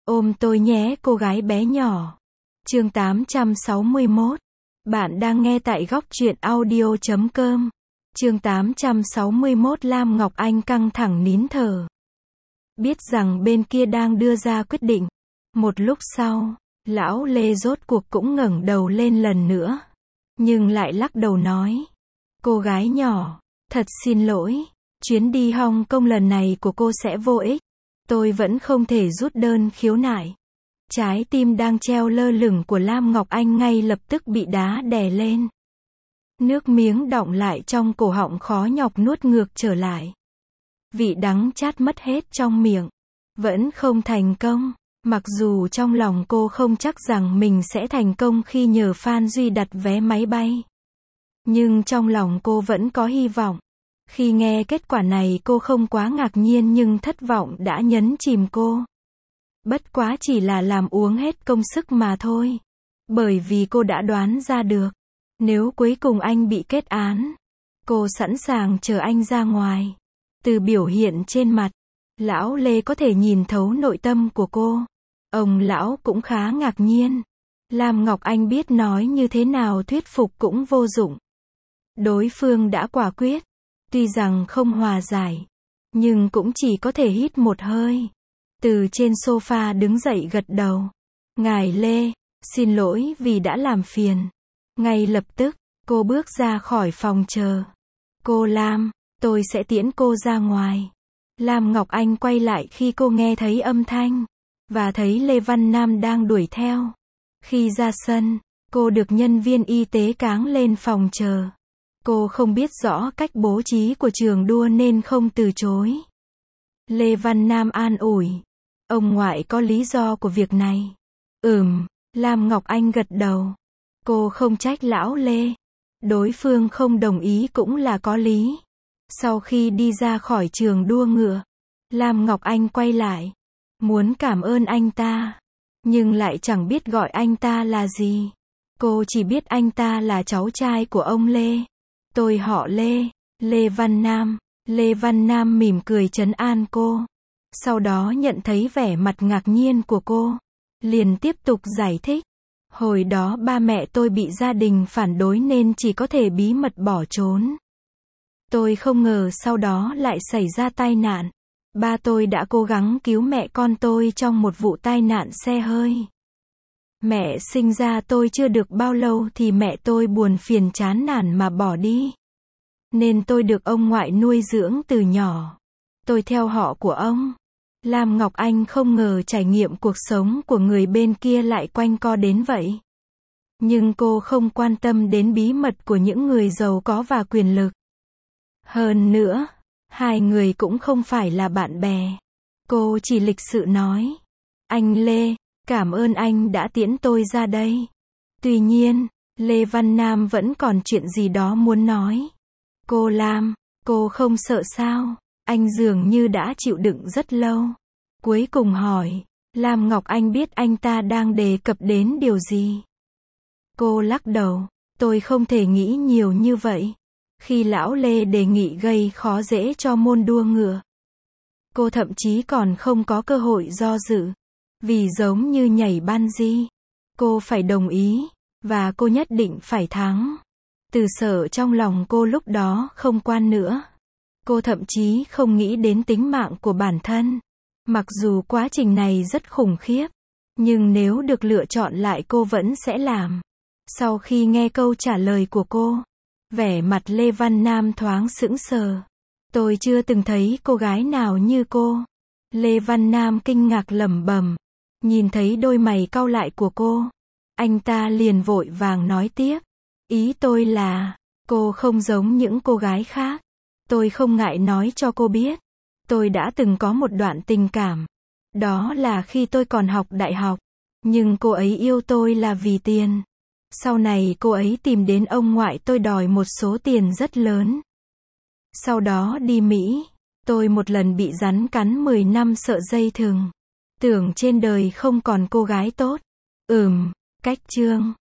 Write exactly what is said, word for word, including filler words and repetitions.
Ôm tôi nhé cô gái bé nhỏ. Chương tám trăm sáu mươi mốt. Bạn đang nghe tại góc truyện audio chấm com. Chương tám trăm sáu mươi mốt. Lam Ngọc Anh căng thẳng nín thở. Biết rằng bên kia đang đưa ra quyết định. Một lúc sau, lão Lê rốt cuộc cũng ngẩng đầu lên lần nữa. Nhưng lại lắc đầu nói. Cô gái nhỏ, thật xin lỗi. Chuyến đi Hong Kong lần này của cô sẽ vô ích. Tôi vẫn không thể rút đơn khiếu nại. Trái tim đang treo lơ lửng của Lam Ngọc Anh ngay lập tức bị đá đè lên. Nước miếng đọng lại trong cổ họng khó nhọc nuốt ngược trở lại. Vị đắng chát mất hết trong miệng. Vẫn không thành công. Mặc dù trong lòng cô không chắc rằng mình sẽ thành công khi nhờ Phan Duy đặt vé máy bay. Nhưng trong lòng cô vẫn có hy vọng. Khi nghe kết quả này cô không quá ngạc nhiên nhưng thất vọng đã nhấn chìm cô. Bất quá chỉ là làm uống hết công sức mà thôi. Bởi vì cô đã đoán ra được. Nếu cuối cùng anh bị kết án, cô sẵn sàng chờ anh ra ngoài. Từ biểu hiện trên mặt, lão Lê có thể nhìn thấu nội tâm của cô. Ông lão cũng khá ngạc nhiên. Lam Ngọc Anh biết nói như thế nào thuyết phục cũng vô dụng. Đối phương đã quả quyết. Tuy rằng không hòa giải, nhưng cũng chỉ có thể hít một hơi. Từ trên sofa đứng dậy gật đầu. Ngài Lê, xin lỗi vì đã làm phiền. Ngay lập tức, cô bước ra khỏi phòng chờ. Cô Lam, tôi sẽ tiễn cô ra ngoài. Lam Ngọc Anh quay lại khi cô nghe thấy âm thanh, và thấy Lê Văn Nam đang đuổi theo. Khi ra sân, cô được nhân viên y tế cáng lên phòng chờ. Cô không biết rõ cách bố trí của trường đua nên không từ chối. Lê Văn Nam an ủi. Ông ngoại có lý do của việc này. Ừm, Lam Ngọc Anh gật đầu. Cô không trách lão Lê. Đối phương không đồng ý cũng là có lý. Sau khi đi ra khỏi trường đua ngựa, Lam Ngọc Anh quay lại. Muốn cảm ơn anh ta. Nhưng lại chẳng biết gọi anh ta là gì. Cô chỉ biết anh ta là cháu trai của ông Lê. Tôi họ Lê, Lê Văn Nam. Lê Văn Nam mỉm cười trấn an cô. Sau đó nhận thấy vẻ mặt ngạc nhiên của cô. Liền tiếp tục giải thích. Hồi đó ba mẹ tôi bị gia đình phản đối nên chỉ có thể bí mật bỏ trốn. Tôi không ngờ sau đó lại xảy ra tai nạn. Ba tôi đã cố gắng cứu mẹ con tôi trong một vụ tai nạn xe hơi. Mẹ sinh ra tôi chưa được bao lâu thì mẹ tôi buồn phiền chán nản mà bỏ đi. Nên tôi được ông ngoại nuôi dưỡng từ nhỏ. Tôi theo họ của ông. Lam Ngọc Anh không ngờ trải nghiệm cuộc sống của người bên kia lại quanh co đến vậy. Nhưng cô không quan tâm đến bí mật của những người giàu có và quyền lực. Hơn nữa, hai người cũng không phải là bạn bè. Cô chỉ lịch sự nói. Anh Lê, cảm ơn anh đã tiễn tôi ra đây. Tuy nhiên, Lê Văn Nam vẫn còn chuyện gì đó muốn nói. Cô Lam, cô không sợ sao? Anh dường như đã chịu đựng rất lâu. Cuối cùng hỏi, Lam Ngọc Anh biết anh ta đang đề cập đến điều gì. Cô lắc đầu, tôi không thể nghĩ nhiều như vậy. Khi lão Lê đề nghị gây khó dễ cho môn đua ngựa, cô thậm chí còn không có cơ hội do dự. Vì giống như nhảy bungee, cô phải đồng ý, và cô nhất định phải thắng. Từ sợ trong lòng cô lúc đó không quan nữa. Cô thậm chí không nghĩ đến tính mạng của bản thân. Mặc dù quá trình này rất khủng khiếp, nhưng nếu được lựa chọn lại cô vẫn sẽ làm. Sau khi nghe câu trả lời của cô, vẻ mặt Lê Văn Nam thoáng sững sờ. Tôi chưa từng thấy cô gái nào như cô. Lê Văn Nam kinh ngạc lẩm bẩm. Nhìn thấy đôi mày cau lại của cô, anh ta liền vội vàng nói tiếp. Ý tôi là, cô không giống những cô gái khác. Tôi không ngại nói cho cô biết. Tôi đã từng có một đoạn tình cảm. Đó là khi tôi còn học đại học. Nhưng cô ấy yêu tôi là vì tiền. Sau này cô ấy tìm đến ông ngoại tôi đòi một số tiền rất lớn. Sau đó đi Mỹ. Tôi một lần bị rắn cắn mười năm sợ dây thừng. Tưởng trên đời không còn cô gái tốt. Ừm, cách chương.